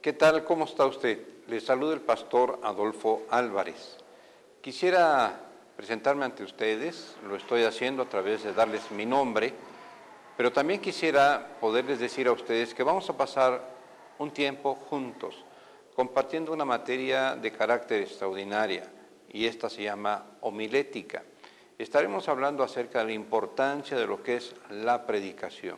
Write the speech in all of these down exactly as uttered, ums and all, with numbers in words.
¿Qué tal? ¿Cómo está usted? Le saluda el pastor Adolfo Álvarez. Quisiera presentarme ante ustedes, lo estoy haciendo a través de darles mi nombre, pero también quisiera poderles decir a ustedes que vamos a pasar un tiempo juntos, compartiendo una materia de carácter extraordinaria, y esta se llama homilética. Estaremos hablando acerca de la importancia de lo que es la predicación,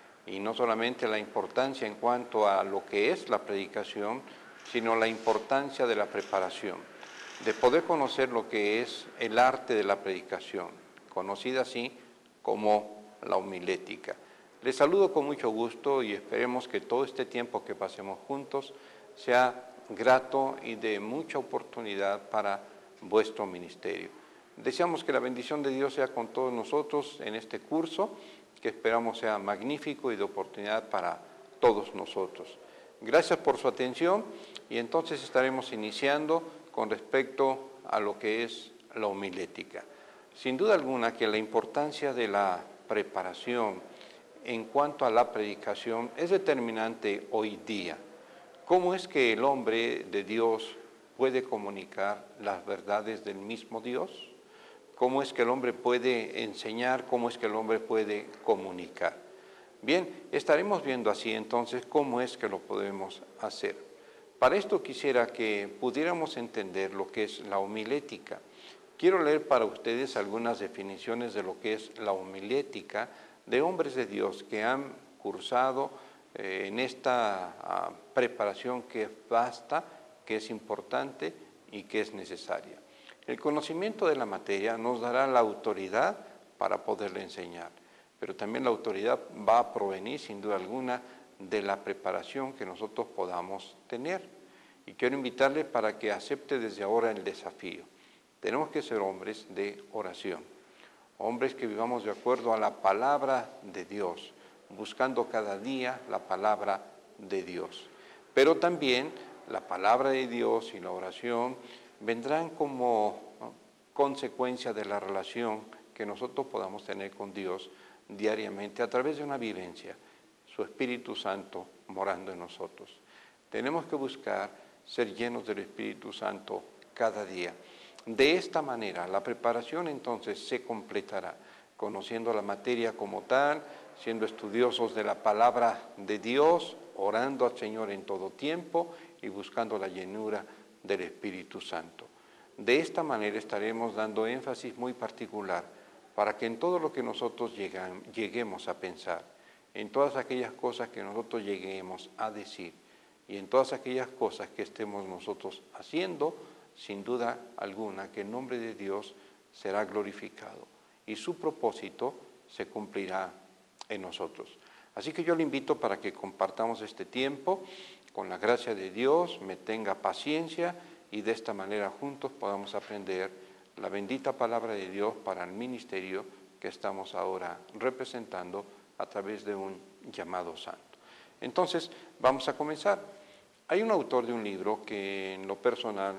y no solamente la importancia en cuanto a lo que es la predicación, sino la importancia de la preparación, de poder conocer lo que es el arte de la predicación, conocida así como la homilética. Les saludo con mucho gusto y esperemos que todo este tiempo que pasemos juntos sea grato y de mucha oportunidad para vuestro ministerio. Deseamos que la bendición de Dios sea con todos nosotros en este curso, que esperamos sea magnífico y de oportunidad para todos nosotros. Gracias por su atención y entonces estaremos iniciando con respecto a lo que es la homilética. Sin duda alguna que la importancia de la preparación en cuanto a la predicación es determinante hoy día. ¿Cómo es que el hombre de Dios puede comunicar las verdades del mismo Dios? ¿Cómo es que el hombre puede enseñar? ¿Cómo es que el hombre puede comunicar? Bien, estaremos viendo así entonces cómo es que lo podemos hacer. Para esto quisiera que pudiéramos entender lo que es la homilética. Quiero leer para ustedes algunas definiciones de lo que es la homilética de hombres de Dios que han cursado eh, en esta uh, preparación que es vasta, que es importante y que es necesaria. El conocimiento de la materia nos dará la autoridad para poderle enseñar, pero también la autoridad va a provenir sin duda alguna de la preparación que nosotros podamos tener. Y quiero invitarle para que acepte desde ahora el desafío. Tenemos que ser hombres de oración, hombres que vivamos de acuerdo a la palabra de Dios, buscando cada día la palabra de Dios. Pero también la palabra de Dios y la oración vendrán como ¿no? consecuencia de la relación que nosotros podamos tener con Dios diariamente a través de una vivencia, su Espíritu Santo morando en nosotros. Tenemos que buscar ser llenos del Espíritu Santo cada día. De esta manera, la preparación entonces se completará, conociendo la materia como tal, siendo estudiosos de la palabra de Dios, orando al Señor en todo tiempo y buscando la llenura del Espíritu Santo. De esta manera estaremos dando énfasis muy particular para que en todo lo que nosotros llegan, lleguemos a pensar, en todas aquellas cosas que nosotros lleguemos a decir y en todas aquellas cosas que estemos nosotros haciendo, sin duda alguna que el nombre de Dios será glorificado y su propósito se cumplirá en nosotros. Así que yo le invito para que compartamos este tiempo con la gracia de Dios, me tenga paciencia y de esta manera juntos podamos aprender la bendita palabra de Dios para el ministerio que estamos ahora representando a través de un llamado santo. Entonces, vamos a comenzar. Hay un autor de un libro que en lo personal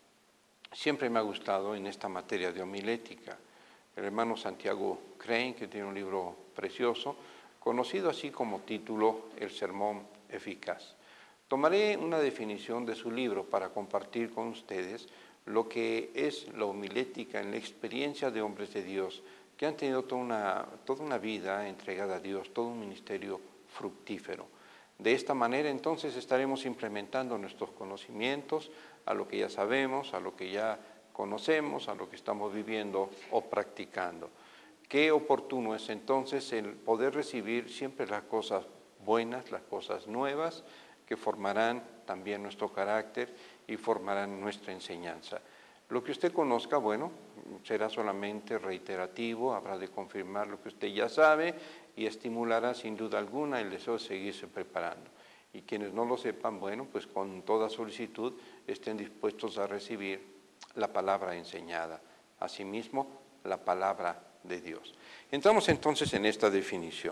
siempre me ha gustado en esta materia de homilética, el hermano Santiago Crane, que tiene un libro precioso, conocido así como título El Sermón Eficaz. Tomaré una definición de su libro para compartir con ustedes lo que es la homilética en la experiencia de hombres de Dios que han tenido toda una, toda una vida entregada a Dios, todo un ministerio fructífero. De esta manera entonces estaremos implementando nuestros conocimientos a lo que ya sabemos, a lo que ya conocemos, a lo que estamos viviendo o practicando. Qué oportuno es entonces el poder recibir siempre las cosas buenas, las cosas nuevas, que formarán también nuestro carácter y formarán nuestra enseñanza. Lo que usted conozca, bueno, será solamente reiterativo, habrá de confirmar lo que usted ya sabe y estimulará sin duda alguna el deseo de seguirse preparando. Y quienes no lo sepan, bueno, pues con toda solicitud estén dispuestos a recibir la palabra enseñada, asimismo la palabra de Dios. Entramos entonces en esta definición.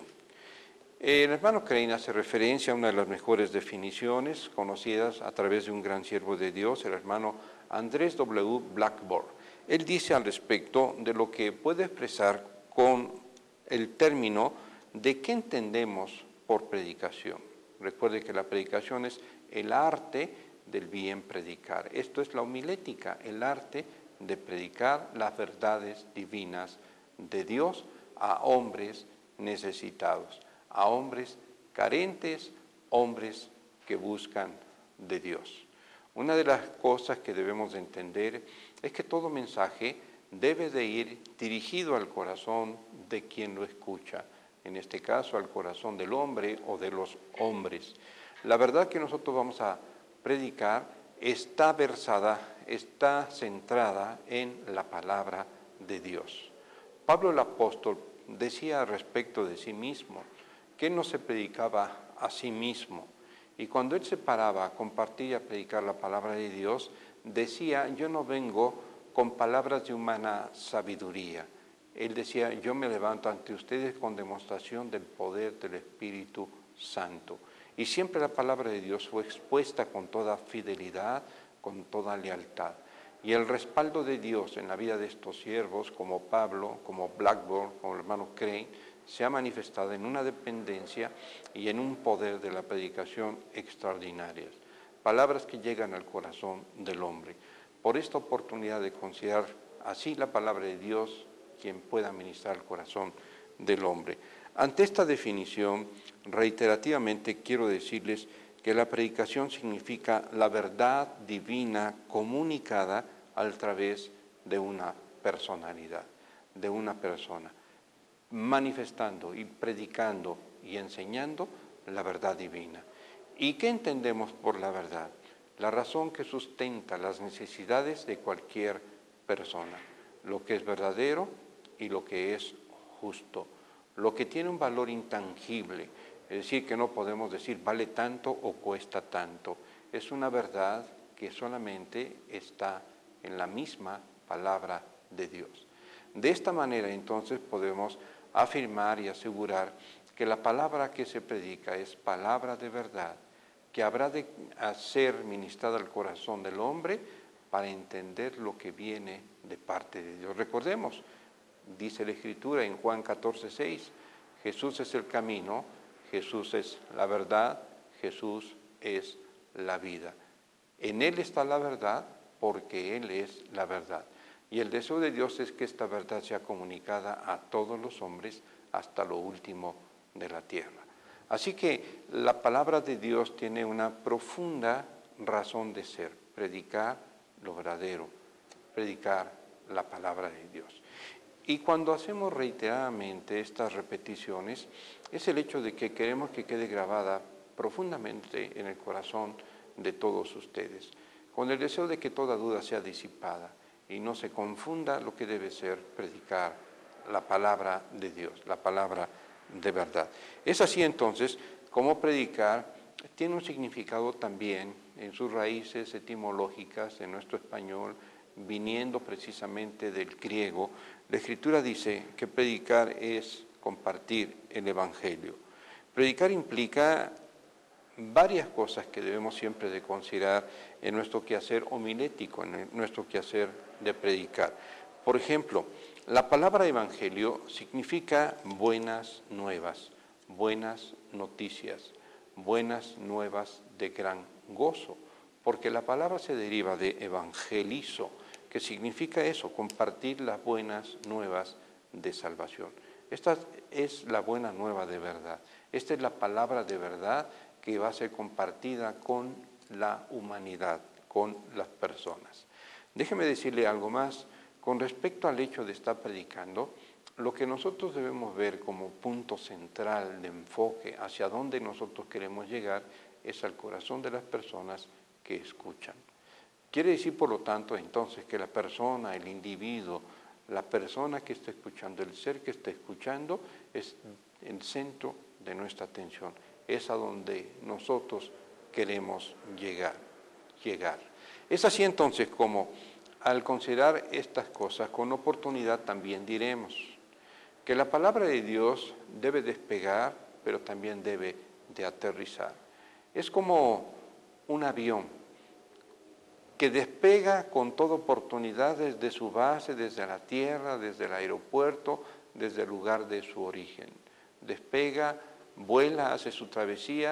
El hermano Crane hace referencia a una de las mejores definiciones conocidas a través de un gran siervo de Dios, el hermano Andrés W. Blackburn. Él dice al respecto de lo que puede expresar con el término de qué entendemos por predicación. Recuerde que la predicación es el arte del bien predicar. Esto es la homilética, el arte de predicar las verdades divinas de Dios a hombres necesitados, a hombres carentes, hombres que buscan de Dios. Una de las cosas que debemos de entender es que todo mensaje debe de ir dirigido al corazón de quien lo escucha, en este caso al corazón del hombre o de los hombres. La verdad que nosotros vamos a predicar está versada, está centrada en la palabra de Dios. Pablo el apóstol decía respecto de sí mismo que él no se predicaba a sí mismo, y cuando él se paraba a compartir y a predicar la palabra de Dios, decía, yo no vengo con palabras de humana sabiduría. Él decía, yo me levanto ante ustedes con demostración del poder del Espíritu Santo. Y siempre la palabra de Dios fue expuesta con toda fidelidad, con toda lealtad. Y el respaldo de Dios en la vida de estos siervos, como Pablo, como Blackburn, como el hermano Crane, se ha manifestado en una dependencia y en un poder de la predicación extraordinarias. Palabras que llegan al corazón del hombre. Por esta oportunidad de considerar así la palabra de Dios, quien pueda ministrar al corazón del hombre. Ante esta definición, reiterativamente quiero decirles que la predicación significa la verdad divina comunicada a través de una personalidad, de una persona, manifestando y predicando y enseñando la verdad divina. ¿Y qué entendemos por la verdad? La razón que sustenta las necesidades de cualquier persona, lo que es verdadero y lo que es justo, lo que tiene un valor intangible, es decir, que no podemos decir vale tanto o cuesta tanto, es una verdad que solamente está en la misma palabra de Dios. De esta manera entonces podemos afirmar y asegurar que la palabra que se predica es palabra de verdad, que habrá de ser ministrada al corazón del hombre para entender lo que viene de parte de Dios. Recordemos, dice la Escritura en Juan catorce, seis, Jesús es el camino, Jesús es la verdad, Jesús es la vida. En Él está la verdad porque Él es la verdad. Y el deseo de Dios es que esta verdad sea comunicada a todos los hombres hasta lo último de la tierra. Así que la palabra de Dios tiene una profunda razón de ser, predicar lo verdadero, predicar la palabra de Dios. Y cuando hacemos reiteradamente estas repeticiones, es el hecho de que queremos que quede grabada profundamente en el corazón de todos ustedes, con el deseo de que toda duda sea disipada y no se confunda lo que debe ser predicar la palabra de Dios, la palabra de verdad. Es así entonces como predicar tiene un significado también en sus raíces etimológicas en nuestro español, viniendo precisamente del griego. La Escritura dice que predicar es compartir el Evangelio. Predicar implica varias cosas que debemos siempre de considerar en nuestro quehacer homilético, en nuestro quehacer de predicar. Por ejemplo, la palabra evangelio significa buenas nuevas, buenas noticias, buenas nuevas de gran gozo, porque la palabra se deriva de evangelizo, que significa eso, compartir las buenas nuevas de salvación. Esta es la buena nueva de verdad, esta es la palabra de verdad que va a ser compartida con la humanidad, con las personas. Déjeme decirle algo más. Con respecto al hecho de estar predicando, lo que nosotros debemos ver como punto central de enfoque hacia dónde nosotros queremos llegar es al corazón de las personas que escuchan. Quiere decir, por lo tanto, entonces, que la persona, el individuo, la persona que está escuchando, el ser que está escuchando, es el centro de nuestra atención. Es a donde nosotros queremos llegar, llegar. Es así entonces como, al considerar estas cosas, con oportunidad también diremos que la palabra de Dios debe despegar, pero también debe de aterrizar. Es como un avión que despega con toda oportunidad desde su base, desde la tierra, desde el aeropuerto, desde el lugar de su origen. Despega, vuela, hace su travesía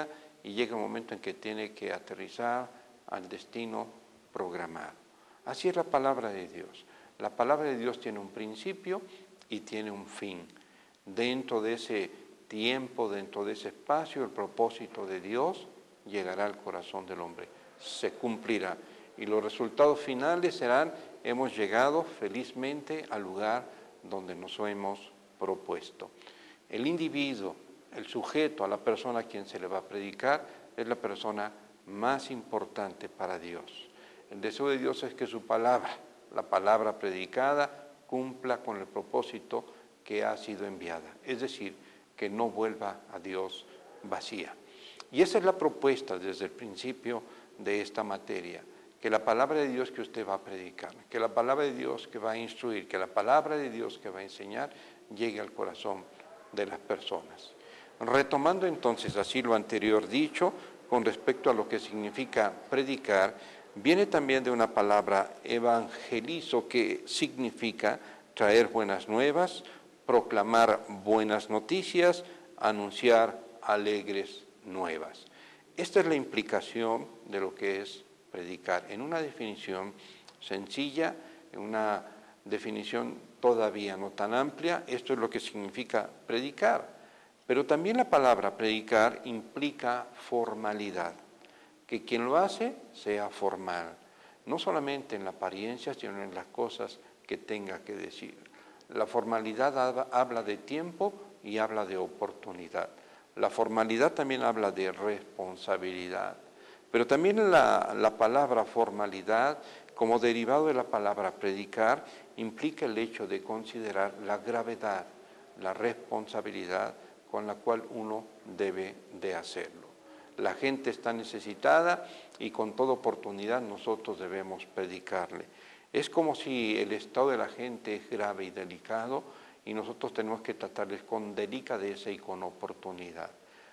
y llega un momento en que tiene que aterrizar al destino programado. Así es la palabra de Dios. La palabra de Dios tiene un principio y tiene un fin. Dentro de ese tiempo, dentro de ese espacio, el propósito de Dios llegará al corazón del hombre, se cumplirá. Y los resultados finales serán, hemos llegado felizmente al lugar donde nos hemos propuesto. El individuo, el sujeto, a la persona a quien se le va a predicar, es la persona más importante para Dios. El deseo de Dios es que su palabra, la palabra predicada, cumpla con el propósito que ha sido enviada, es decir, que no vuelva a Dios vacía. Y esa es la propuesta desde el principio de esta materia, que la palabra de Dios que usted va a predicar, que la palabra de Dios que va a instruir, que la palabra de Dios que va a enseñar, llegue al corazón de las personas. Retomando entonces así lo anterior dicho, con respecto a lo que significa predicar, viene también de una palabra evangelizo, que significa traer buenas nuevas, proclamar buenas noticias, anunciar alegres nuevas. Esta es la implicación de lo que es predicar, en una definición sencilla, en una definición todavía no tan amplia. Esto es lo que significa predicar. Pero también la palabra predicar implica formalidad, que quien lo hace sea formal, no solamente en la apariencia, sino en las cosas que tenga que decir. La formalidad habla de tiempo y habla de oportunidad. La formalidad también habla de responsabilidad. Pero también la, la palabra formalidad, como derivado de la palabra predicar, implica el hecho de considerar la gravedad, la responsabilidad con la cual uno debe de hacerlo. La gente está necesitada y con toda oportunidad nosotros debemos predicarle. Es como si el estado de la gente es grave y delicado y nosotros tenemos que tratarles con delicadeza y con oportunidad.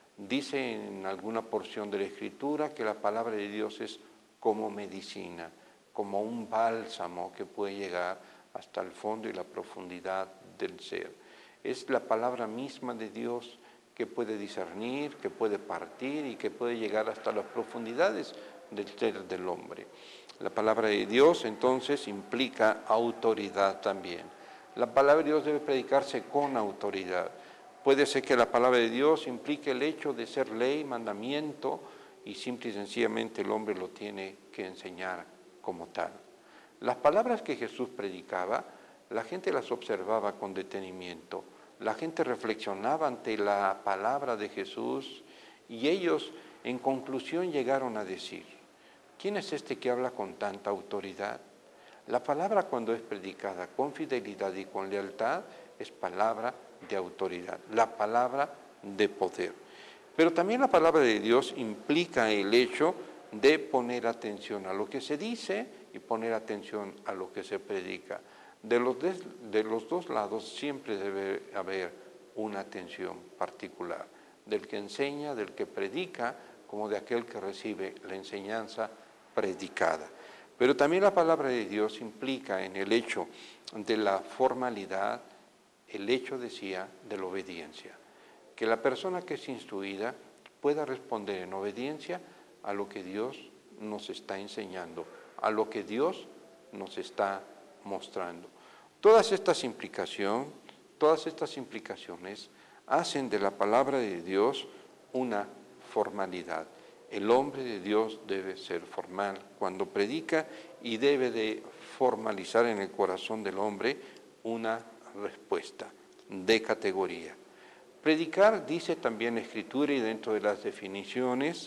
Dice en alguna porción de la Escritura que la palabra de Dios es como medicina, como un bálsamo que puede llegar hasta el fondo y la profundidad del ser. Es la palabra misma de Dios que puede discernir, que puede partir y que puede llegar hasta las profundidades del ser del hombre. La palabra de Dios entonces implica autoridad también. La palabra de Dios debe predicarse con autoridad. Puede ser que la palabra de Dios implique el hecho de ser ley, mandamiento, y simple y sencillamente el hombre lo tiene que enseñar como tal. Las palabras que Jesús predicaba, la gente las observaba con detenimiento. La gente reflexionaba ante la palabra de Jesús y ellos en conclusión llegaron a decir, ¿quién es este que habla con tanta autoridad? La palabra cuando es predicada con fidelidad y con lealtad es palabra de autoridad, la palabra de poder. Pero también la palabra de Dios implica el hecho de poner atención a lo que se dice y poner atención a lo que se predica. De los, de, de los dos lados siempre debe haber una atención particular, del que enseña, del que predica, como de aquel que recibe la enseñanza predicada. Pero también la palabra de Dios implica en el hecho de la formalidad, el hecho, decía, de la obediencia. Que la persona que es instruida pueda responder en obediencia a lo que Dios nos está enseñando, a lo que Dios nos está mostrando. Todas estas implicaciones, todas estas implicaciones hacen de la palabra de Dios una formalidad. El hombre de Dios debe ser formal cuando predica y debe de formalizar en el corazón del hombre una respuesta de categoría. Predicar, dice también la Escritura y dentro de las definiciones,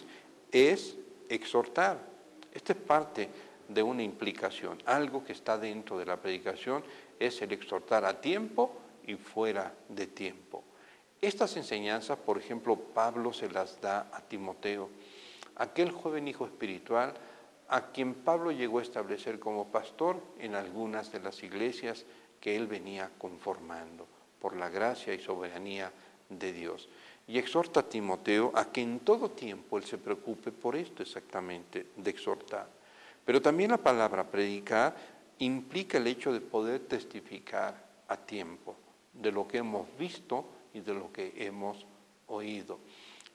es exhortar. Esta es parte de una implicación. Algo que está dentro de la predicación es el exhortar a tiempo y fuera de tiempo. Estas enseñanzas, por ejemplo, Pablo se las da a Timoteo, aquel joven hijo espiritual a quien Pablo llegó a establecer como pastor en algunas de las iglesias que él venía conformando por la gracia y soberanía de Dios. Y exhorta a Timoteo a que en todo tiempo él se preocupe por esto exactamente, de exhortar. Pero también la palabra predicar implica el hecho de poder testificar a tiempo de lo que hemos visto y de lo que hemos oído.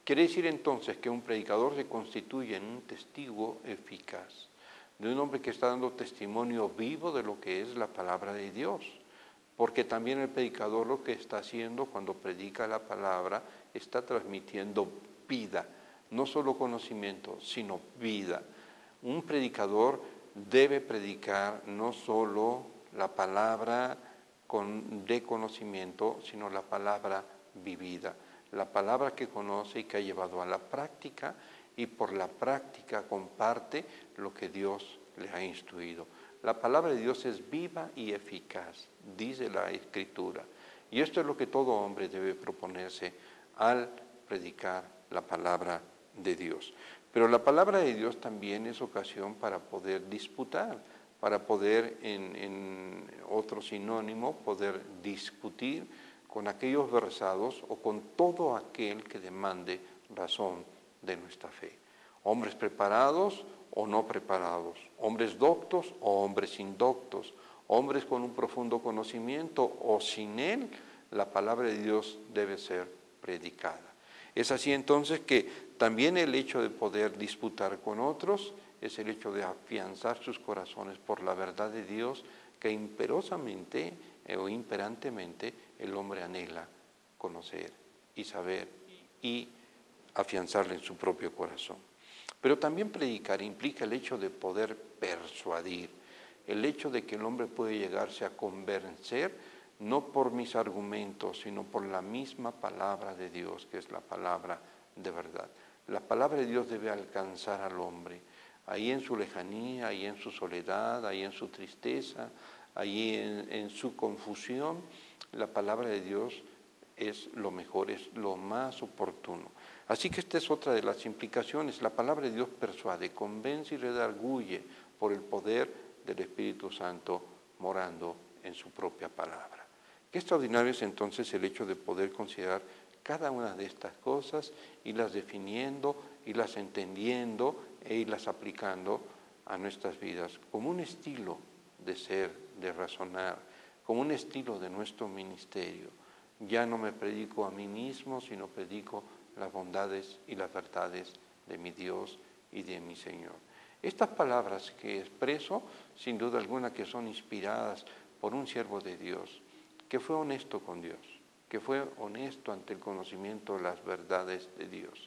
Quiere decir entonces que un predicador se constituye en un testigo eficaz, de un hombre que está dando testimonio vivo de lo que es la palabra de Dios. Porque también el predicador lo que está haciendo cuando predica la palabra, está transmitiendo vida, no solo conocimiento, sino vida. Un predicador debe predicar no solo la palabra con, de conocimiento, sino la palabra vivida, la palabra que conoce y que ha llevado a la práctica, y por la práctica comparte lo que Dios le ha instruido. La palabra de Dios es viva y eficaz, dice la Escritura. Y esto es lo que todo hombre debe proponerse al predicar la palabra de Dios. Pero la palabra de Dios también es ocasión para poder disputar, para poder, en, en otro sinónimo, poder discutir con aquellos versados o con todo aquel que demande razón de nuestra fe. Hombres preparados o no preparados, hombres doctos o hombres indoctos, hombres con un profundo conocimiento o sin él, la palabra de Dios debe ser predicada. Es así entonces que también el hecho de poder disputar con otros es el hecho de afianzar sus corazones por la verdad de Dios que imperosamente eh, o imperantemente el hombre anhela conocer y saber y afianzarle en su propio corazón. Pero también predicar implica el hecho de poder persuadir, el hecho de que el hombre puede llegarse a convencer no por mis argumentos, sino por la misma palabra de Dios, que es la palabra de verdad. La palabra de Dios debe alcanzar al hombre, ahí en su lejanía, ahí en su soledad, ahí en su tristeza, ahí en, en su confusión. La palabra de Dios es lo mejor, es lo más oportuno. Así que esta es otra de las implicaciones. La palabra de Dios persuade, convence y redarguye por el poder del Espíritu Santo morando en su propia palabra. Qué extraordinario es entonces el hecho de poder considerar cada una de estas cosas, irlas definiendo, irlas entendiendo e irlas aplicando a nuestras vidas como un estilo de ser, de razonar, como un estilo de nuestro ministerio. Ya no me predico a mí mismo, sino predico las bondades y las verdades de mi Dios y de mi Señor. Estas palabras que expreso, sin duda alguna que son inspiradas por un siervo de Dios, que fue honesto con Dios, que fue honesto ante el conocimiento de las verdades de Dios.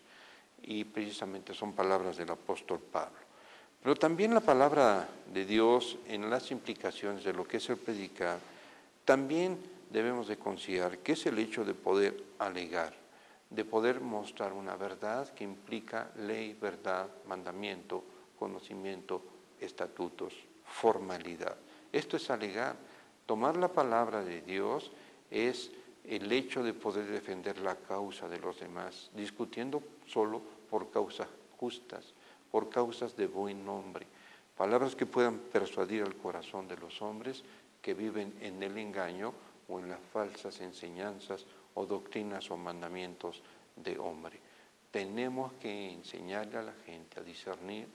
Y precisamente son palabras del apóstol Pablo. Pero también la palabra de Dios en las implicaciones de lo que es el predicar, también debemos de considerar que es el hecho de poder alegar, de poder mostrar una verdad que implica ley, verdad, mandamiento, conocimiento, estatutos, formalidad. Esto es alegar. Tomar la palabra de Dios es el hecho de poder defender la causa de los demás, discutiendo solo por causas justas, por causas de buen nombre. Palabras que puedan persuadir al corazón de los hombres que viven en el engaño o en las falsas enseñanzas o doctrinas o mandamientos de hombre. Tenemos que enseñarle a la gente a discernir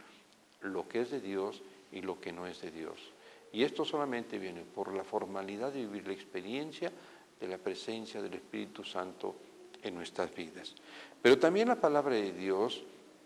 lo que es de Dios y lo que no es de Dios. Y esto solamente viene por la formalidad de vivir la experiencia de la presencia del Espíritu Santo en nuestras vidas. Pero también la palabra de Dios,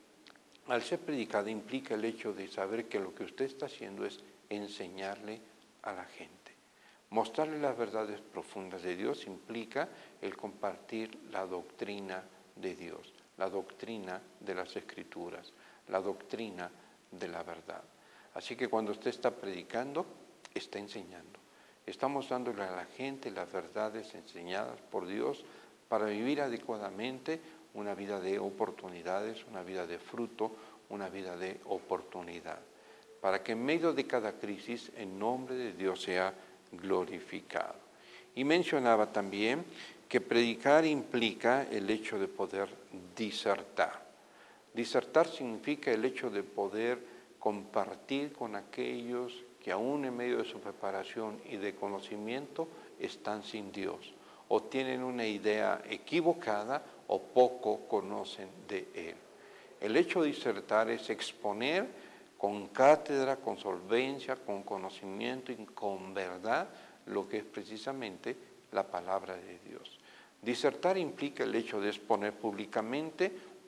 al ser predicada, implica el hecho de saber que lo que usted está haciendo es enseñarle a la gente. Mostrarle las verdades profundas de Dios implica el compartir la doctrina de Dios, la doctrina de las Escrituras, la doctrina de la verdad. Así que cuando usted está predicando, está enseñando. Estamos dándole a la gente las verdades enseñadas por Dios para vivir adecuadamente una vida de oportunidades, una vida de fruto, una vida de oportunidad. Para que en medio de cada crisis, el nombre de Dios sea glorificado. Y mencionaba también que predicar implica el hecho de poder disertar. Disertar significa el hecho de poder compartir con aquellos que aún en medio de su preparación y de conocimiento están sin Dios o tienen una idea equivocada o poco conocen de Él. El hecho de disertar es exponer con cátedra, con solvencia, con conocimiento y con verdad lo que es precisamente la palabra de Dios. Disertar implica el hecho de exponer públicamente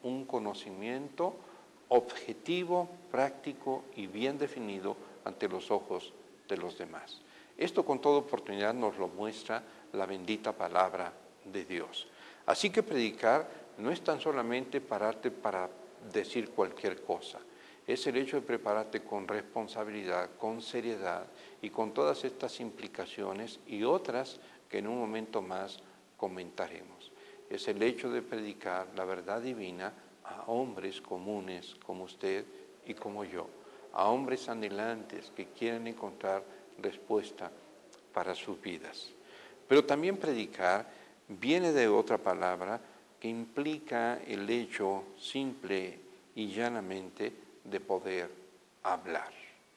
un conocimiento objetivo, práctico y bien definido ante los ojos de los demás. Esto con toda oportunidad nos lo muestra la bendita palabra de Dios. Así que predicar no es tan solamente pararte para decir cualquier cosa, es el hecho de prepararte con responsabilidad, con seriedad y con todas estas implicaciones y otras que en un momento más comentaremos. Es el hecho de predicar la verdad divina a hombres comunes como usted y como yo, a hombres anhelantes que quieren encontrar respuesta para sus vidas. Pero también predicar viene de otra palabra que implica el hecho simple y llanamente de poder hablar.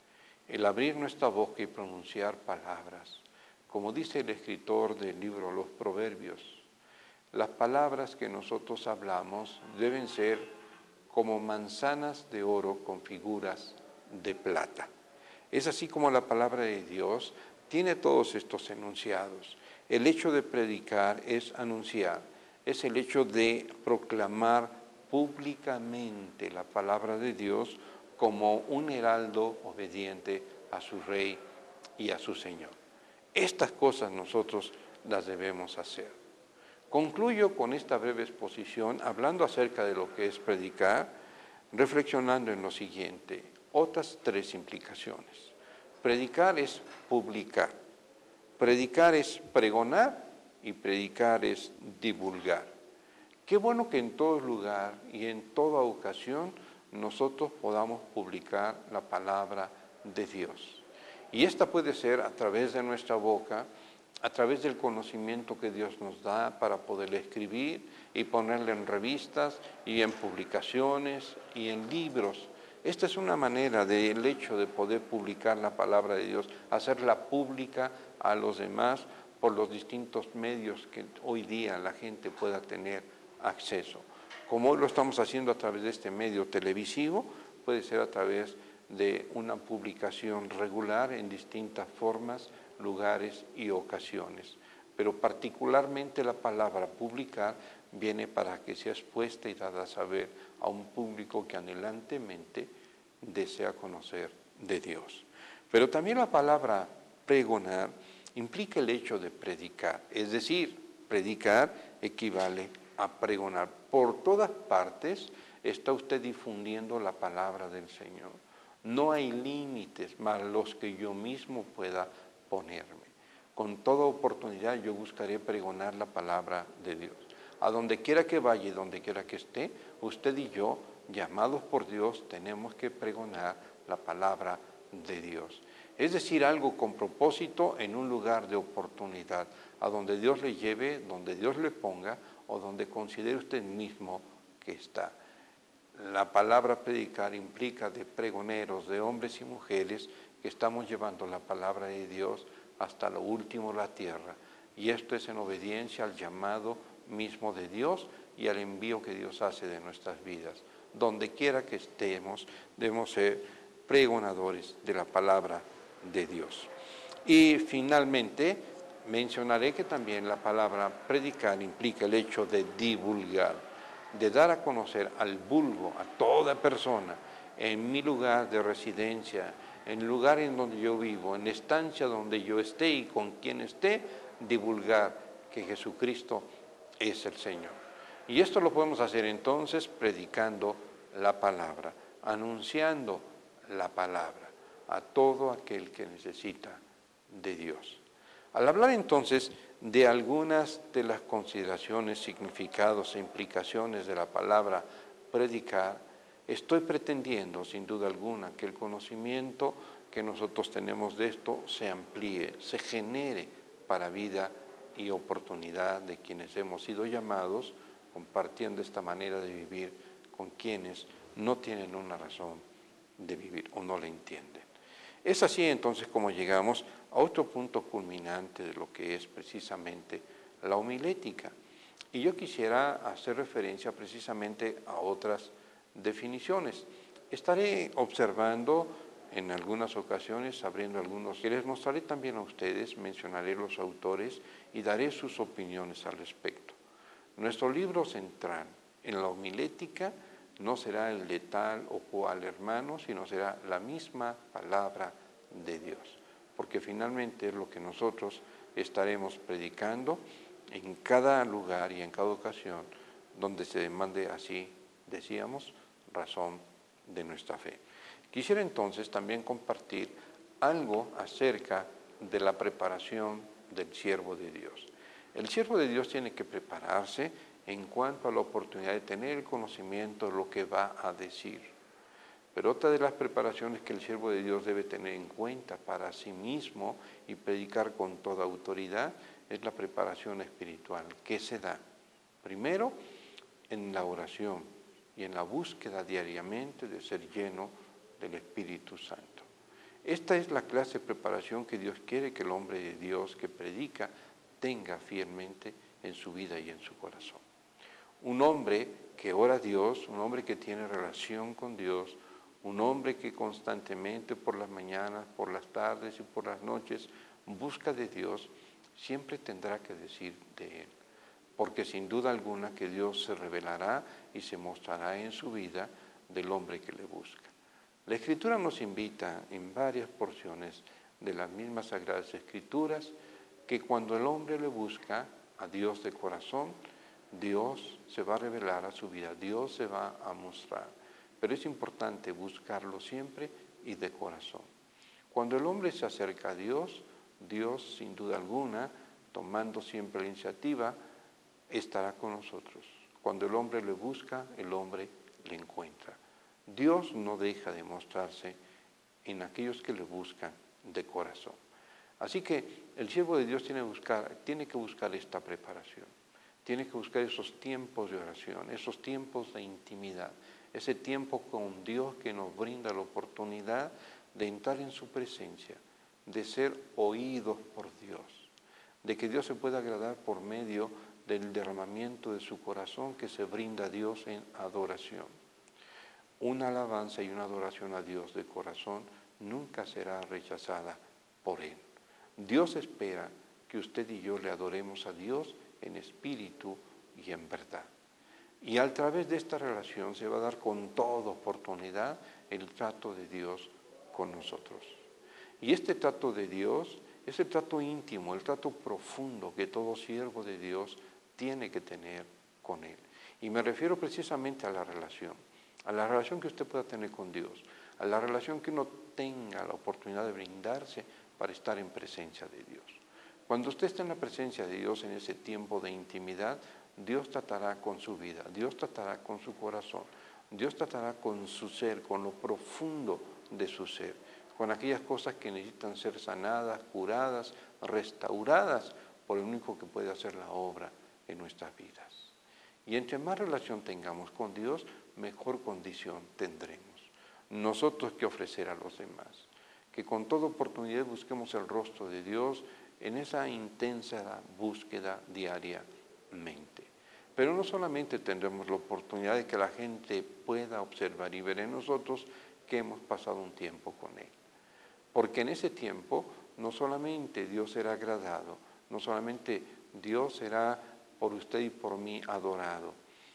El abrir nuestra boca y pronunciar palabras. Como dice el escritor del libro Los Proverbios, las palabras que nosotros hablamos deben ser como manzanas de oro con figuras de plata. Es así como la palabra de Dios tiene todos estos enunciados. El hecho de predicar es anunciar, es el hecho de proclamar públicamente la palabra de Dios como un heraldo obediente a su Rey y a su Señor. Estas cosas nosotros las debemos hacer. Concluyo con esta breve exposición hablando acerca de lo que es predicar, reflexionando en lo siguiente, otras tres implicaciones. Predicar es publicar, predicar es pregonar y predicar es divulgar. Qué bueno que en todo lugar y en toda ocasión nosotros podamos publicar la palabra de Dios. Y esta puede ser a través de nuestra boca, a través del conocimiento que Dios nos da para poder escribir y ponerle en revistas y en publicaciones y en libros. Esta es una manera del hecho de poder publicar la palabra de Dios, hacerla pública a los demás por los distintos medios que hoy día la gente pueda tener acceso. Como hoy lo estamos haciendo a través de este medio televisivo, puede ser a través de una publicación regular en distintas formas, lugares y ocasiones. Pero particularmente la palabra publicar viene para que sea expuesta y dada a saber a un público que anhelantemente desea conocer de Dios. Pero también la palabra pregonar implica el hecho de predicar, es decir, predicar equivale a pregonar. Por todas partes está usted difundiendo la palabra del Señor. No hay límites más los que yo mismo pueda ponerme. Con toda oportunidad yo buscaré pregonar la palabra de Dios. A donde quiera que vaya y donde quiera que esté, usted y yo, llamados por Dios, tenemos que pregonar la palabra de Dios. Es decir, algo con propósito en un lugar de oportunidad, a donde Dios le lleve, donde Dios le ponga o donde considere usted mismo que está. La palabra predicar implica de pregoneros, de hombres y mujeres que estamos llevando la palabra de Dios hasta lo último de la tierra. Y esto es en obediencia al llamado mismo de Dios y al envío que Dios hace de nuestras vidas. Donde quiera que estemos, debemos ser pregonadores de la palabra de Dios. Y finalmente, mencionaré que también la palabra predicar implica el hecho de divulgar, de dar a conocer al vulgo, a toda persona, en mi lugar de residencia, en el lugar en donde yo vivo, en la estancia donde yo esté y con quien esté, divulgar que Jesucristo es el Señor. Y esto lo podemos hacer entonces predicando la palabra, anunciando la palabra a todo aquel que necesita de Dios. Al hablar entonces de algunas de las consideraciones, significados e implicaciones de la palabra predicar, estoy pretendiendo, sin duda alguna, que el conocimiento que nosotros tenemos de esto se amplíe, se genere para vida y oportunidad de quienes hemos sido llamados, compartiendo esta manera de vivir con quienes no tienen una razón de vivir o no la entienden. Es así entonces como llegamos a otro punto culminante de lo que es precisamente la homilética. Y yo quisiera hacer referencia precisamente a otras definiciones. Estaré observando en algunas ocasiones, abriendo algunos, que les mostraré también a ustedes, mencionaré los autores y daré sus opiniones al respecto. Nuestro libro central En la homilética no será el de tal o cual hermano, sino será la misma palabra de Dios, porque finalmente es lo que nosotros estaremos predicando en cada lugar y en cada ocasión donde se demande, así decíamos, razón de nuestra fe. Quisiera entonces también compartir algo acerca de la preparación del siervo de Dios. El siervo de Dios tiene que prepararse en cuanto a la oportunidad de tener el conocimiento de lo que va a decir. Pero otra de las preparaciones que el siervo de Dios debe tener en cuenta para sí mismo y predicar con toda autoridad es la preparación espiritual, que se da primero en la oración y en la búsqueda diariamente de ser lleno del Espíritu Santo. Esta es la clase de preparación que Dios quiere que el hombre de Dios que predica tenga fielmente en su vida y en su corazón. Un hombre que ora a Dios, un hombre que tiene relación con Dios, un hombre que constantemente por las mañanas, por las tardes y por las noches busca de Dios, siempre tendrá que decir de Él, porque sin duda alguna que Dios se revelará y se mostrará en su vida del hombre que le busca. La Escritura nos invita en varias porciones de las mismas Sagradas Escrituras que cuando el hombre le busca a Dios de corazón, Dios se va a revelar a su vida, Dios se va a mostrar. Pero es importante buscarlo siempre y de corazón. Cuando el hombre se acerca a Dios, Dios sin duda alguna, tomando siempre la iniciativa, estará con nosotros. Cuando el hombre le busca, el hombre le encuentra. Dios no deja de mostrarse en aquellos que le buscan de corazón. Así que el siervo de Dios tiene que buscar, tiene que buscar esta preparación. Tiene que buscar esos tiempos de oración, esos tiempos de intimidad, ese tiempo con Dios que nos brinda la oportunidad de entrar en su presencia, de ser oídos por Dios, de que Dios se pueda agradar por medio del derramamiento de su corazón que se brinda a Dios en adoración. Una alabanza y una adoración a Dios de corazón nunca será rechazada por Él. Dios espera que usted y yo le adoremos a Dios en espíritu y en verdad. Y a través de esta relación se va a dar con toda oportunidad el trato de Dios con nosotros. Y este trato de Dios es el trato íntimo, el trato profundo que todo siervo de Dios tiene que tener con Él. Y me refiero precisamente a la relación, a la relación que usted pueda tener con Dios, a la relación que uno tenga la oportunidad de brindarse para estar en presencia de Dios. Cuando usted está en la presencia de Dios en ese tiempo de intimidad, Dios tratará con su vida, Dios tratará con su corazón, Dios tratará con su ser, con lo profundo de su ser, con aquellas cosas que necesitan ser sanadas, curadas, restauradas por el único que puede hacer la obra en nuestras vidas. Y entre más relación tengamos con Dios, mejor condición tendremos. Nosotros que ofrecer a los demás, que con toda oportunidad busquemos el rostro de Dios en esa intensa búsqueda diariamente. Pero no solamente tendremos la oportunidad de que la gente pueda observar y ver en nosotros que hemos pasado un tiempo con Él. Porque en ese tiempo no solamente Dios será agradado, no solamente Dios será por usted y por mí adorado.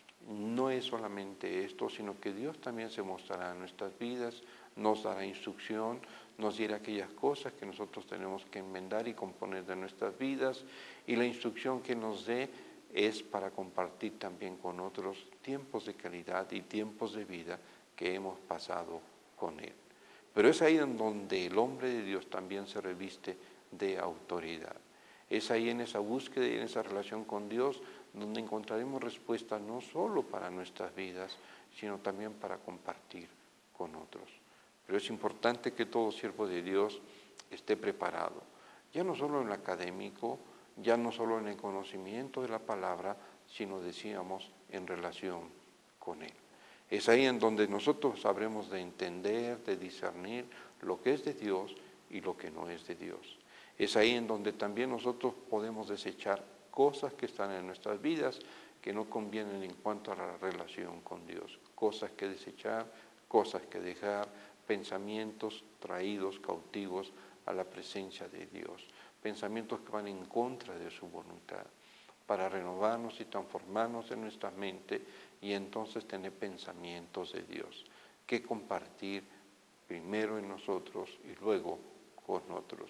No es solamente esto, sino que Dios también se mostrará en nuestras vidas, nos dará instrucción, nos dirá aquellas cosas que nosotros tenemos que enmendar y componer de nuestras vidas, y la instrucción que nos dé es para compartir también con otros tiempos de calidad y tiempos de vida que hemos pasado con Él. Pero es ahí en donde el hombre de Dios también se reviste de autoridad. Es ahí en esa búsqueda y en esa relación con Dios donde encontraremos respuestas no solo para nuestras vidas, sino también para compartir con otros. Pero es importante que todo siervo de Dios esté preparado, ya no solo en lo académico, ya no solo en el conocimiento de la palabra, sino, decíamos, en relación con Él. Es ahí en donde nosotros sabremos de entender, de discernir lo que es de Dios y lo que no es de Dios. Es ahí en donde también nosotros podemos desechar cosas que están en nuestras vidas que no convienen en cuanto a la relación con Dios. Cosas que desechar, cosas que dejar, pensamientos traídos cautivos a la presencia de Dios. Pensamientos que van en contra de su voluntad. para renovarnos y transformarnos en nuestra mente y entonces tener pensamientos de Dios, que compartir primero en nosotros y luego con otros.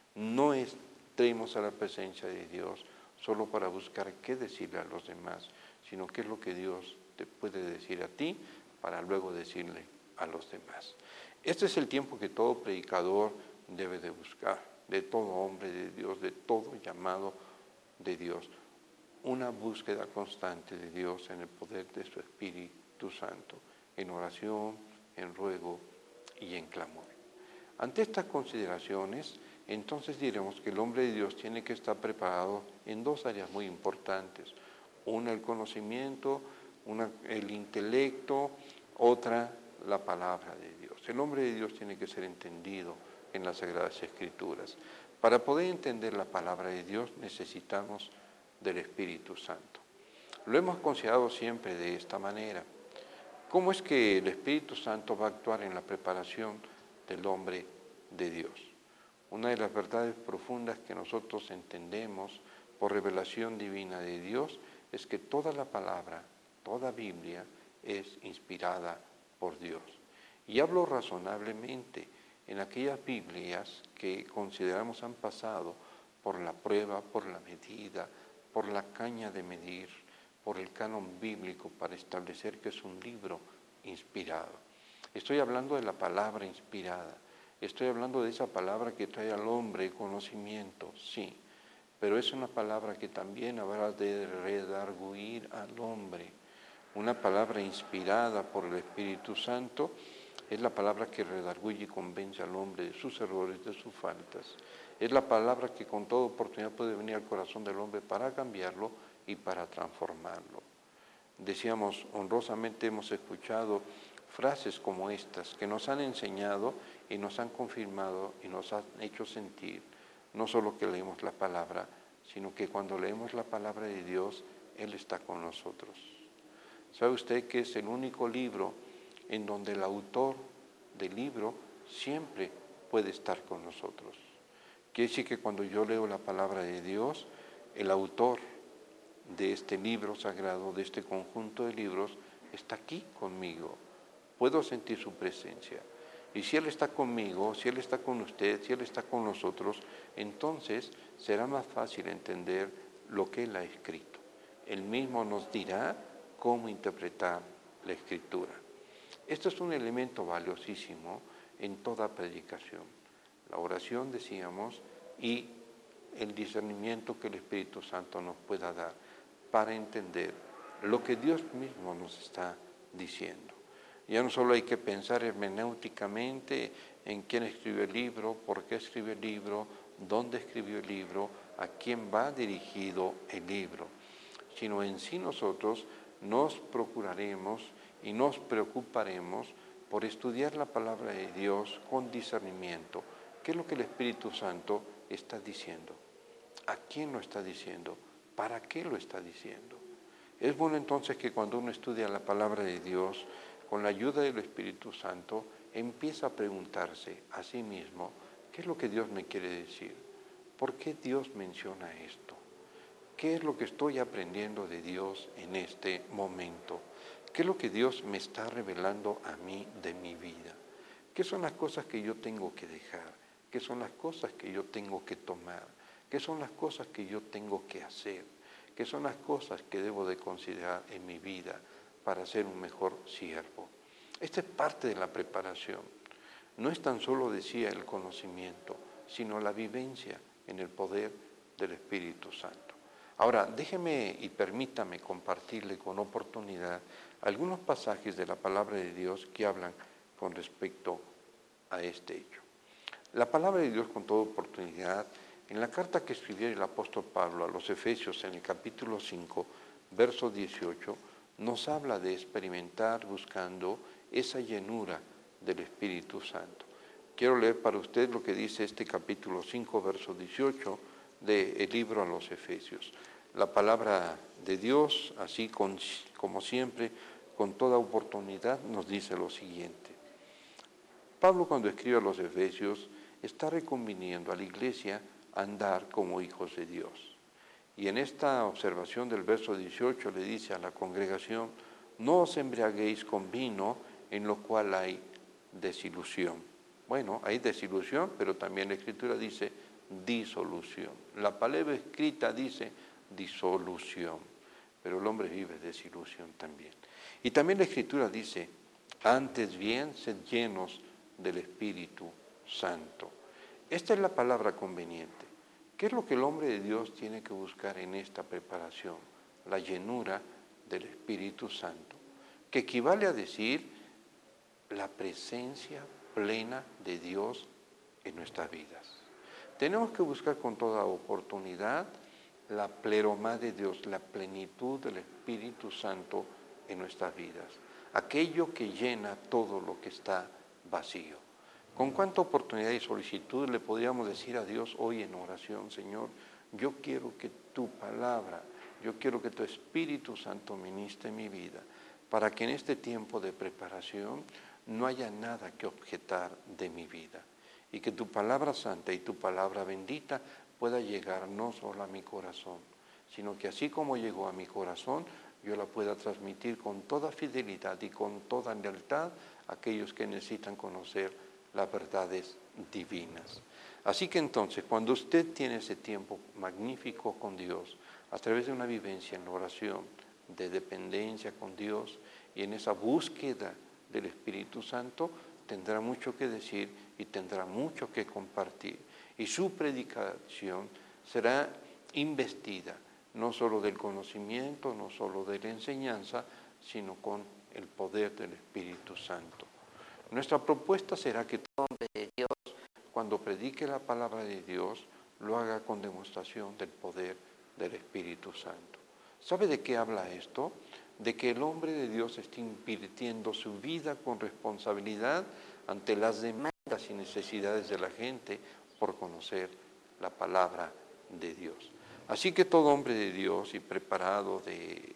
No entremos a la presencia de Dios solo para buscar qué decirle a los demás, sino qué es lo que Dios te puede decir a ti para luego decirle a los demás. Este es el tiempo que todo predicador debe de buscar, de todo hombre de Dios, de todo llamado de Dios. Una búsqueda constante de Dios en el poder de su Espíritu Santo, en oración, en ruego y en clamor. Ante estas consideraciones, entonces diremos que el hombre de Dios tiene que estar preparado en dos áreas muy importantes. Una, el conocimiento, una, el intelecto, otra, la palabra de Dios. El hombre de Dios tiene que ser entendido en las Sagradas Escrituras. Para poder entender la palabra de Dios necesitamos del Espíritu Santo. Lo hemos considerado siempre de esta manera. ¿Cómo es que el Espíritu Santo va a actuar en la preparación del hombre de Dios? Una de las verdades profundas que nosotros entendemos por revelación divina de Dios es que toda la palabra, toda Biblia es inspirada por Dios. Y hablo razonablemente en aquellas Biblias que consideramos han pasado por la prueba, por la medida, por la caña de medir, por el canon bíblico para establecer que es un libro inspirado. Estoy hablando de la palabra inspirada, estoy hablando de esa palabra que trae al hombre conocimiento, sí, pero es una palabra que también habrá de redarguir al hombre. Una palabra inspirada por el Espíritu Santo es la palabra que redarguye y convence al hombre de sus errores, de sus faltas. Es la palabra que con toda oportunidad puede venir al corazón del hombre para cambiarlo y para transformarlo. Decíamos, honrosamente hemos escuchado frases como estas que nos han enseñado y nos han confirmado y nos han hecho sentir, no solo que leemos la palabra, sino que cuando leemos la palabra de Dios, Él está con nosotros. ¿Sabe usted que es el único libro en donde el autor del libro siempre puede estar con nosotros? Quiere decir que cuando yo leo la palabra de Dios, el autor de este libro sagrado, de este conjunto de libros, está aquí conmigo. Puedo sentir su presencia. Y si Él está conmigo, si Él está con usted, si Él está con nosotros, entonces será más fácil entender lo que Él ha escrito. Él mismo nos dirá cómo interpretar la Escritura. Esto es un elemento valiosísimo en toda predicación. La oración, decíamos, y el discernimiento que el Espíritu Santo nos pueda dar para entender lo que Dios mismo nos está diciendo. Ya no solo hay que pensar hermenéuticamente en quién escribió el libro, por qué escribió el libro, dónde escribió el libro, a quién va dirigido el libro, sino en sí nosotros nos procuraremos y nos preocuparemos por estudiar la palabra de Dios con discernimiento. ¿Qué es lo que el Espíritu Santo está diciendo? ¿A quién lo está diciendo? ¿Para qué lo está diciendo? Es bueno entonces que cuando uno estudia la palabra de Dios, con la ayuda del Espíritu Santo, empieza a preguntarse a sí mismo, ¿qué es lo que Dios me quiere decir? ¿Por qué Dios menciona esto? ¿Qué es lo que estoy aprendiendo de Dios en este momento? ¿Qué es lo que Dios me está revelando a mí de mi vida? ¿Qué son las cosas que yo tengo que dejar? ¿Qué son las cosas que yo tengo que tomar? ¿Qué son las cosas que yo tengo que hacer? ¿Qué son las cosas que debo de considerar en mi vida para ser un mejor siervo? Esta es parte de la preparación. No es tan solo, decía, el conocimiento, sino la vivencia en el poder del Espíritu Santo. Ahora, déjeme y permítame compartirle con oportunidad algunos pasajes de la palabra de Dios que hablan con respecto a este hecho. La palabra de Dios con toda oportunidad, en la carta que escribió el apóstol Pablo a los Efesios en el capítulo cinco, verso dieciocho, nos habla de experimentar buscando esa llenura del Espíritu Santo. Quiero leer para usted lo que dice este capítulo cinco, verso dieciocho del libro a los Efesios. La palabra de Dios, así con, como siempre, con toda oportunidad, nos dice lo siguiente. Pablo, cuando escribe a los Efesios, está reconviniendo a la iglesia a andar como hijos de Dios. Y en esta observación del verso dieciocho le dice a la congregación, no os embriaguéis con vino en lo cual hay desilusión. Bueno, hay desilusión, pero también la Escritura dice disolución. La palabra escrita dice disolución, pero el hombre vive desilusión también. Y también la Escritura dice, antes bien, sed llenos del Espíritu Santo. Esta es la palabra conveniente. ¿Qué es lo que el hombre de Dios tiene que buscar en esta preparación? La llenura del Espíritu Santo, que equivale a decir la presencia plena de Dios en nuestras vidas. Tenemos que buscar con toda oportunidad la pleroma de Dios, la plenitud del Espíritu Santo en nuestras vidas, aquello que llena todo lo que está vacío. ¿Con cuánta oportunidad y solicitud le podríamos decir a Dios hoy en oración, Señor, yo quiero que tu palabra, yo quiero que tu Espíritu Santo ministre mi vida, para que en este tiempo de preparación no haya nada que objetar de mi vida, y que tu palabra santa y tu palabra bendita pueda llegar no solo a mi corazón, sino que así como llegó a mi corazón, yo la pueda transmitir con toda fidelidad y con toda lealtad a aquellos que necesitan conocer las verdades divinas. Así que entonces, cuando usted tiene ese tiempo magnífico con Dios, a través de una vivencia en la oración, de dependencia con Dios y en esa búsqueda del Espíritu Santo, tendrá mucho que decir y tendrá mucho que compartir. Y su predicación será investida, no solo del conocimiento, no solo de la enseñanza, sino con el poder del Espíritu Santo. Nuestra propuesta será que todo hombre de Dios, cuando predique la palabra de Dios, lo haga con demostración del poder del Espíritu Santo. ¿Sabe de qué habla esto? De que el hombre de Dios está invirtiendo su vida con responsabilidad ante las demandas y necesidades de la gente por conocer la palabra de Dios. Así que todo hombre de Dios y preparado de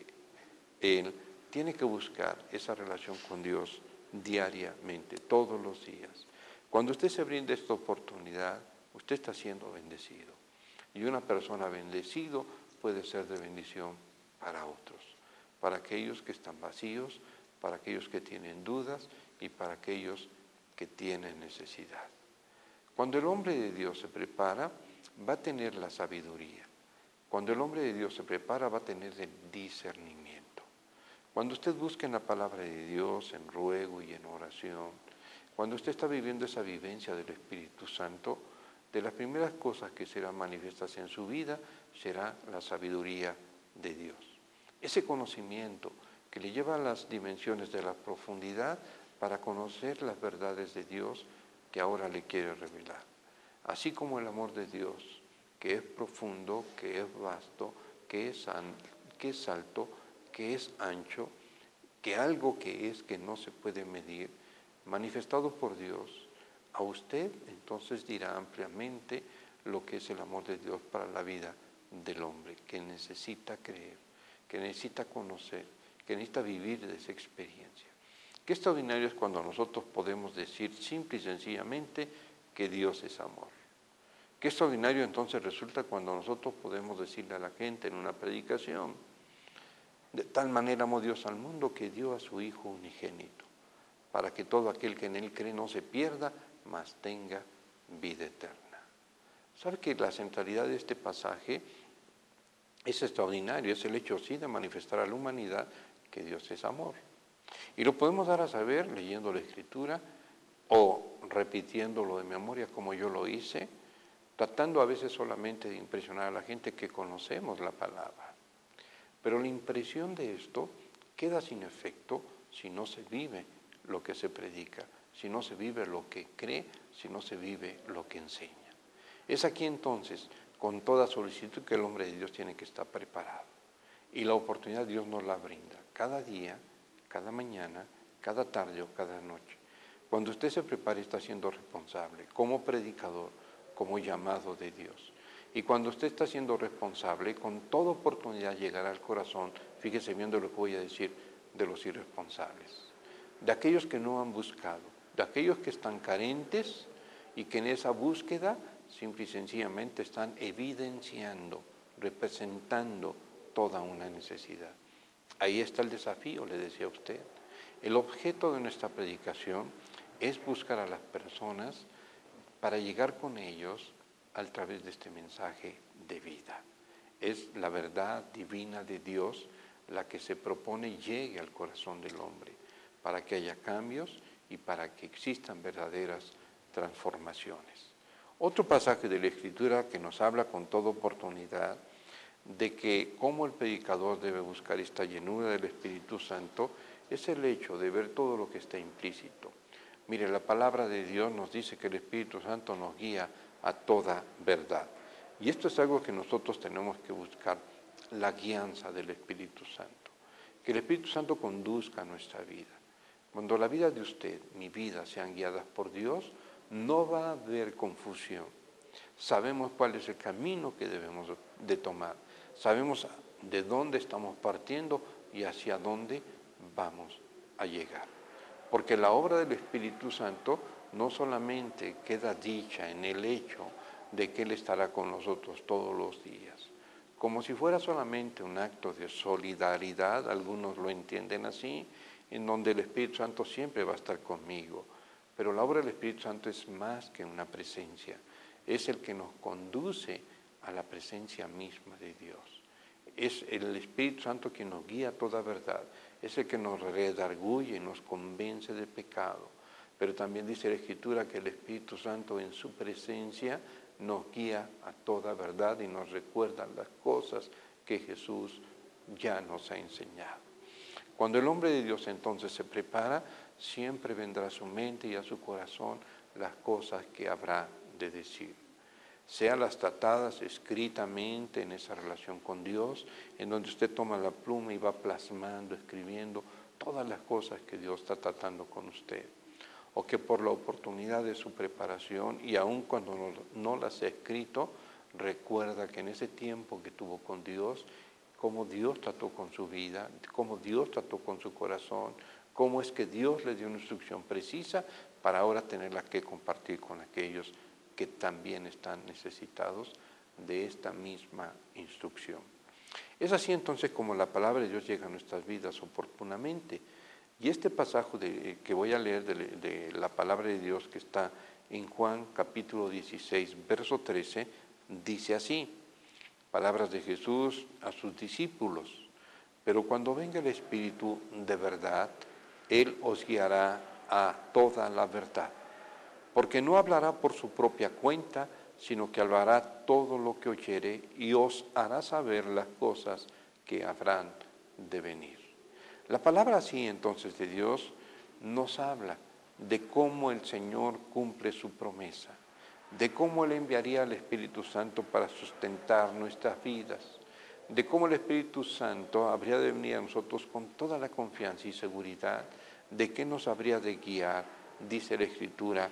él tiene que buscar esa relación con Dios diariamente, todos los días. Cuando usted se brinda esta oportunidad, usted está siendo bendecido. Y una persona bendecido puede ser de bendición para otros, para aquellos que están vacíos, para aquellos que tienen dudas y para aquellos que tienen necesidad. Cuando el hombre de Dios se prepara, va a tener la sabiduría. Cuando el hombre de Dios se prepara, va a tener el discernimiento. Cuando usted busca en la palabra de Dios, en ruego y en oración, cuando usted está viviendo esa vivencia del Espíritu Santo, de las primeras cosas que serán manifestas en su vida será la sabiduría de Dios. Ese conocimiento que le lleva a las dimensiones de la profundidad para conocer las verdades de Dios que ahora le quiere revelar. Así como el amor de Dios, que es profundo, que es vasto, que es, que es alto, que es ancho, que algo que es que no se puede medir, manifestado por Dios, a usted entonces dirá ampliamente lo que es el amor de Dios para la vida del hombre, que necesita creer, que necesita conocer, que necesita vivir de esa experiencia. Qué extraordinario es cuando nosotros podemos decir simple y sencillamente que Dios es amor. Qué extraordinario entonces resulta cuando nosotros podemos decirle a la gente en una predicación, de tal manera amó Dios al mundo que dio a su Hijo unigénito, para que todo aquel que en Él cree no se pierda, mas tenga vida eterna. ¿Sabe que la centralidad de este pasaje es extraordinario? Es el hecho, sí, de manifestar a la humanidad que Dios es amor. Y lo podemos dar a saber leyendo la Escritura o repitiéndolo de memoria como yo lo hice, tratando a veces solamente de impresionar a la gente que conocemos la palabra. Pero la impresión de esto queda sin efecto si no se vive lo que se predica, si no se vive lo que cree, si no se vive lo que enseña. Es aquí entonces, con toda solicitud, que el hombre de Dios tiene que estar preparado. Y la oportunidad Dios nos la brinda cada día, cada mañana, cada tarde o cada noche. Cuando usted se prepare, está siendo responsable como predicador, como llamado de Dios. Y cuando usted está siendo responsable, con toda oportunidad llegará al corazón, fíjese viendo lo que voy a decir, de los irresponsables, de aquellos que no han buscado, de aquellos que están carentes y que en esa búsqueda simple y sencillamente están evidenciando representando toda una necesidad. Ahí está el desafío, le decía a usted. El objeto de nuestra predicación es buscar a las personas para llegar con ellos a través de este mensaje de vida. Es la verdad divina de Dios la que se propone llegue al corazón del hombre, para que haya cambios y para que existan verdaderas transformaciones. Otro pasaje de la Escritura que nos habla con toda oportunidad de que cómo el predicador debe buscar esta llenura del Espíritu Santo es el hecho de ver todo lo que está implícito. Mire, la palabra de Dios nos dice que el Espíritu Santo nos guía a toda verdad. Y esto es algo que nosotros tenemos que buscar, la guianza del Espíritu Santo. Que el Espíritu Santo conduzca nuestra vida. Cuando la vida de usted, mi vida, sean guiadas por Dios, no va a haber confusión. Sabemos cuál es el camino que debemos de tomar. Sabemos de dónde estamos partiendo y hacia dónde vamos a llegar. Porque la obra del Espíritu Santo no solamente queda dicha en el hecho de que Él estará con nosotros todos los días, como si fuera solamente un acto de solidaridad, algunos lo entienden así, en donde el Espíritu Santo siempre va a estar conmigo. Pero la obra del Espíritu Santo es más que una presencia, es el que nos conduce a la presencia misma de Dios. Es el Espíritu Santo quien nos guía a toda verdad, es el que nos redarguye y nos convence de pecado. Pero también dice la Escritura que el Espíritu Santo en su presencia nos guía a toda verdad y nos recuerda las cosas que Jesús ya nos ha enseñado. Cuando el hombre de Dios entonces se prepara, siempre vendrá a su mente y a su corazón las cosas que habrá de decir. Sean las tratadas escritamente en esa relación con Dios, en donde usted toma la pluma y va plasmando, escribiendo todas las cosas que Dios está tratando con usted. O que por la oportunidad de su preparación, y aun cuando no, no las ha escrito, recuerda que en ese tiempo que tuvo con Dios, cómo Dios trató con su vida, cómo Dios trató con su corazón, cómo es que Dios le dio una instrucción precisa para ahora tenerla que compartir con aquellos que también están necesitados de esta misma instrucción. Es así entonces como la palabra de Dios llega a nuestras vidas oportunamente. Y este pasaje de, que voy a leer de, de la palabra de Dios que está en Juan capítulo dieciséis, verso trece, dice así, palabras de Jesús a sus discípulos, pero cuando venga el Espíritu de verdad, Él os guiará a toda la verdad, porque no hablará por su propia cuenta, sino que hablará todo lo que oyere y os hará saber las cosas que habrán de venir. La palabra así entonces de Dios nos habla de cómo el Señor cumple su promesa, de cómo Él enviaría al Espíritu Santo para sustentar nuestras vidas, de cómo el Espíritu Santo habría de venir a nosotros con toda la confianza y seguridad de que nos habría de guiar, dice la Escritura,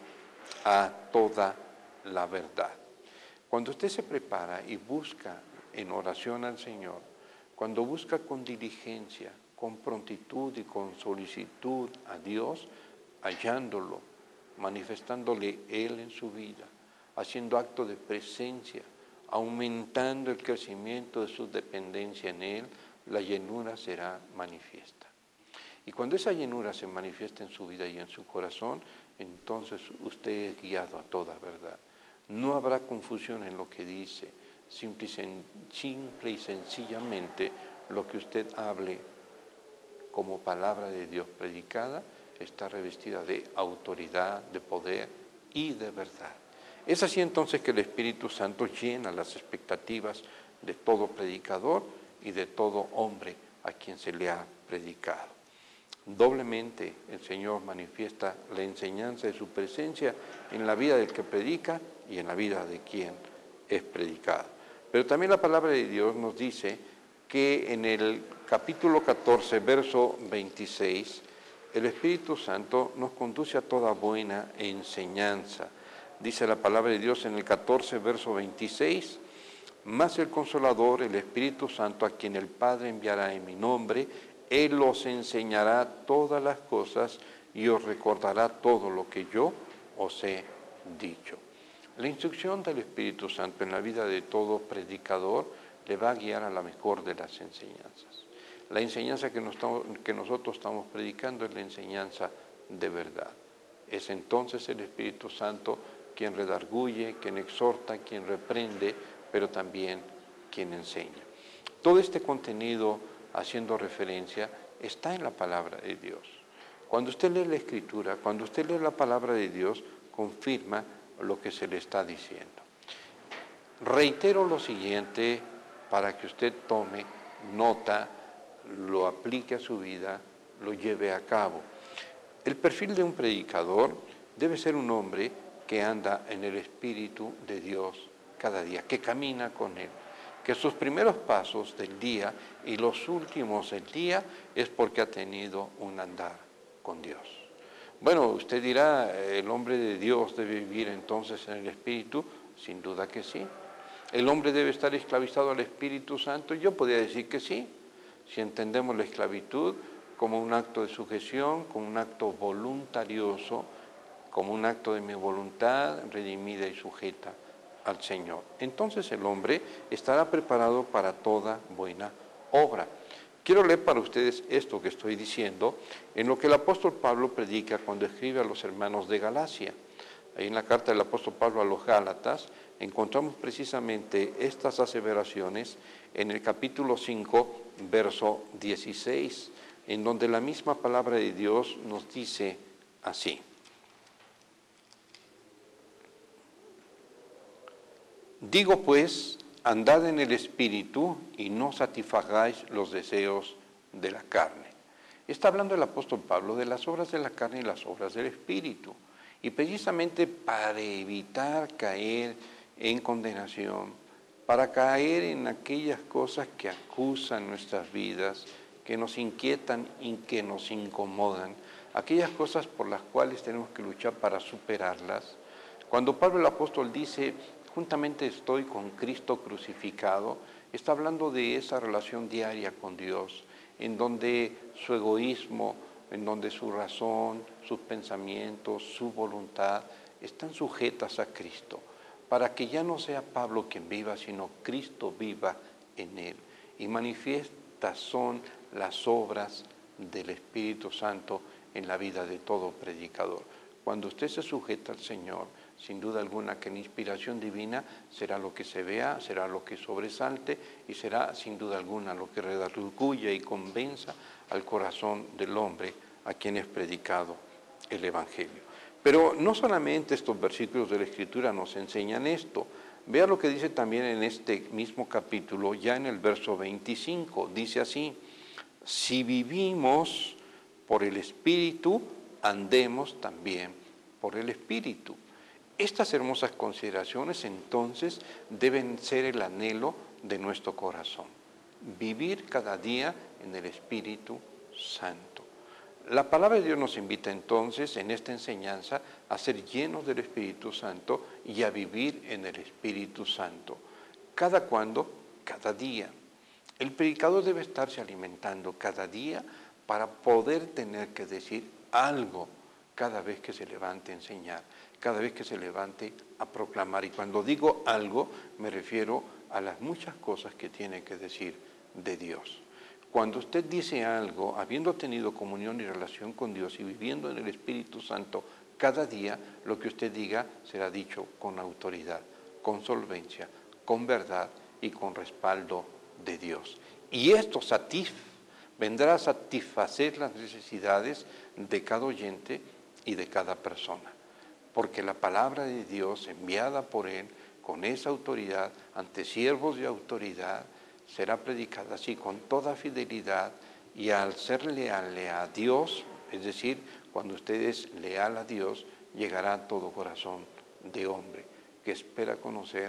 a toda la verdad. Cuando usted se prepara y busca en oración al Señor, cuando busca con diligencia, con prontitud y con solicitud a Dios, hallándolo, manifestándole Él en su vida, haciendo acto de presencia, aumentando el crecimiento de su dependencia en Él, la llenura será manifiesta. Y cuando esa llenura se manifiesta en su vida y en su corazón, entonces usted es guiado a toda verdad. No habrá confusión en lo que dice, simple y, sen, simple y sencillamente lo que usted hable como palabra de Dios predicada está revestida de autoridad, de poder y de verdad. Es así entonces que el Espíritu Santo llena las expectativas de todo predicador y de todo hombre a quien se le ha predicado. Doblemente el Señor manifiesta la enseñanza de su presencia en la vida del que predica y en la vida de quien es predicado. Pero también la palabra de Dios nos dice que en el capítulo catorce, verso veintiséis, el Espíritu Santo nos conduce a toda buena enseñanza. Dice la palabra de Dios en el catorce, verso veintiséis, mas el Consolador, el Espíritu Santo, a quien el Padre enviará en mi nombre, Él os enseñará todas las cosas y os recordará todo lo que yo os he dicho. La instrucción del Espíritu Santo en la vida de todo predicador le va a guiar a la mejor de las enseñanzas. La enseñanza que, nos estamos, que nosotros estamos predicando es la enseñanza de verdad. Es entonces el Espíritu Santo quien redarguye, quien exhorta, quien reprende, pero también quien enseña. Todo este contenido, haciendo referencia, está en la palabra de Dios. Cuando usted lee la Escritura, cuando usted lee la palabra de Dios, confirma lo que se le está diciendo. Reitero lo siguiente para que usted tome nota, lo aplique a su vida, lo lleve a cabo. El perfil de un predicador debe ser un hombre que anda en el Espíritu de Dios cada día, que camina con Él, que sus primeros pasos del día y los últimos del día es porque ha tenido un andar con Dios. Bueno, usted dirá, ¿el hombre de Dios debe vivir entonces en el Espíritu? Sin duda que sí. ¿El hombre debe estar esclavizado al Espíritu Santo? Yo podría decir que sí, si entendemos la esclavitud como un acto de sujeción, como un acto voluntarioso, como un acto de mi voluntad redimida y sujeta al Señor. Entonces el hombre estará preparado para toda buena obra. Quiero leer para ustedes esto que estoy diciendo en lo que el apóstol Pablo predica cuando escribe a los hermanos de Galacia. Ahí en la carta del apóstol Pablo a los Gálatas encontramos precisamente estas aseveraciones en el capítulo cinco, verso dieciséis, en donde la misma palabra de Dios nos dice así. Digo pues, andad en el Espíritu y no satisfagáis los deseos de la carne. Está hablando el apóstol Pablo de las obras de la carne y las obras del Espíritu. Y precisamente para evitar caer en condenación, para caer en aquellas cosas que acusan nuestras vidas, que nos inquietan y que nos incomodan, aquellas cosas por las cuales tenemos que luchar para superarlas. Cuando Pablo el apóstol dice, juntamente estoy con Cristo crucificado, está hablando de esa relación diaria con Dios, en donde su egoísmo, en donde su razón, sus pensamientos, su voluntad están sujetas a Cristo, para que ya no sea Pablo quien viva, sino Cristo viva en él. Y manifiestas son las obras del Espíritu Santo en la vida de todo predicador. Cuando usted se sujeta al Señor, sin duda alguna que la inspiración divina será lo que se vea, será lo que sobresalte y será sin duda alguna lo que redarguya y convenza al corazón del hombre a quien es predicado el Evangelio. Pero no solamente estos versículos de la Escritura nos enseñan esto. Vea lo que dice también en este mismo capítulo, ya en el verso veinticinco, dice así, si vivimos por el Espíritu, andemos también por el Espíritu. Estas hermosas consideraciones entonces deben ser el anhelo de nuestro corazón. Vivir cada día en el Espíritu Santo. La palabra de Dios nos invita entonces en esta enseñanza a ser llenos del Espíritu Santo y a vivir en el Espíritu Santo. ¿Cada cuándo? Cada día. El predicador debe estarse alimentando cada día para poder tener que decir algo cada vez que se levante a enseñar, cada vez que se levante a proclamar. Y cuando digo algo, me refiero a las muchas cosas que tiene que decir de Dios. Cuando usted dice algo, habiendo tenido comunión y relación con Dios y viviendo en el Espíritu Santo, cada día lo que usted diga será dicho con autoridad, con solvencia, con verdad y con respaldo de Dios. Y esto satisf- vendrá a satisfacer las necesidades de cada oyente y de cada persona, porque la palabra de Dios enviada por Él con esa autoridad ante siervos de autoridad será predicada así con toda fidelidad y al ser leal a Dios, es decir, cuando usted es leal a Dios, llegará a todo corazón de hombre que espera conocer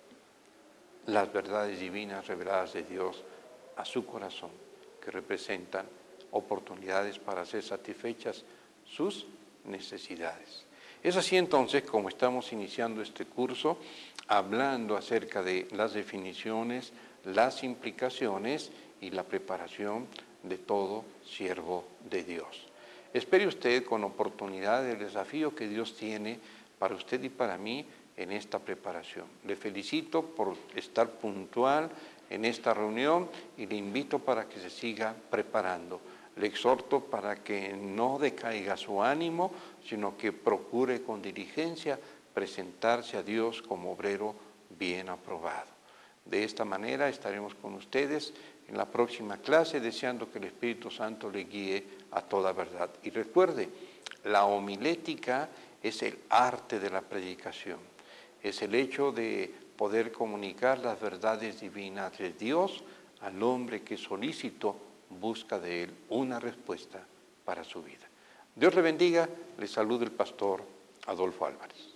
las verdades divinas reveladas de Dios a su corazón, que representan oportunidades para ser satisfechas sus necesidades. Es así entonces como estamos iniciando este curso, hablando acerca de las definiciones, las implicaciones y la preparación de todo siervo de Dios. Espere usted con oportunidad el desafío que Dios tiene para usted y para mí en esta preparación. Le felicito por estar puntual en esta reunión y le invito para que se siga preparando. Le exhorto para que no decaiga su ánimo, sino que procure con diligencia presentarse a Dios como obrero bien aprobado. De esta manera estaremos con ustedes en la próxima clase, deseando que el Espíritu Santo le guíe a toda verdad. Y recuerde, la homilética es el arte de la predicación, es el hecho de poder comunicar las verdades divinas de Dios al hombre que solícito busca de él una respuesta para su vida. Dios le bendiga, le saluda el pastor Adolfo Álvarez.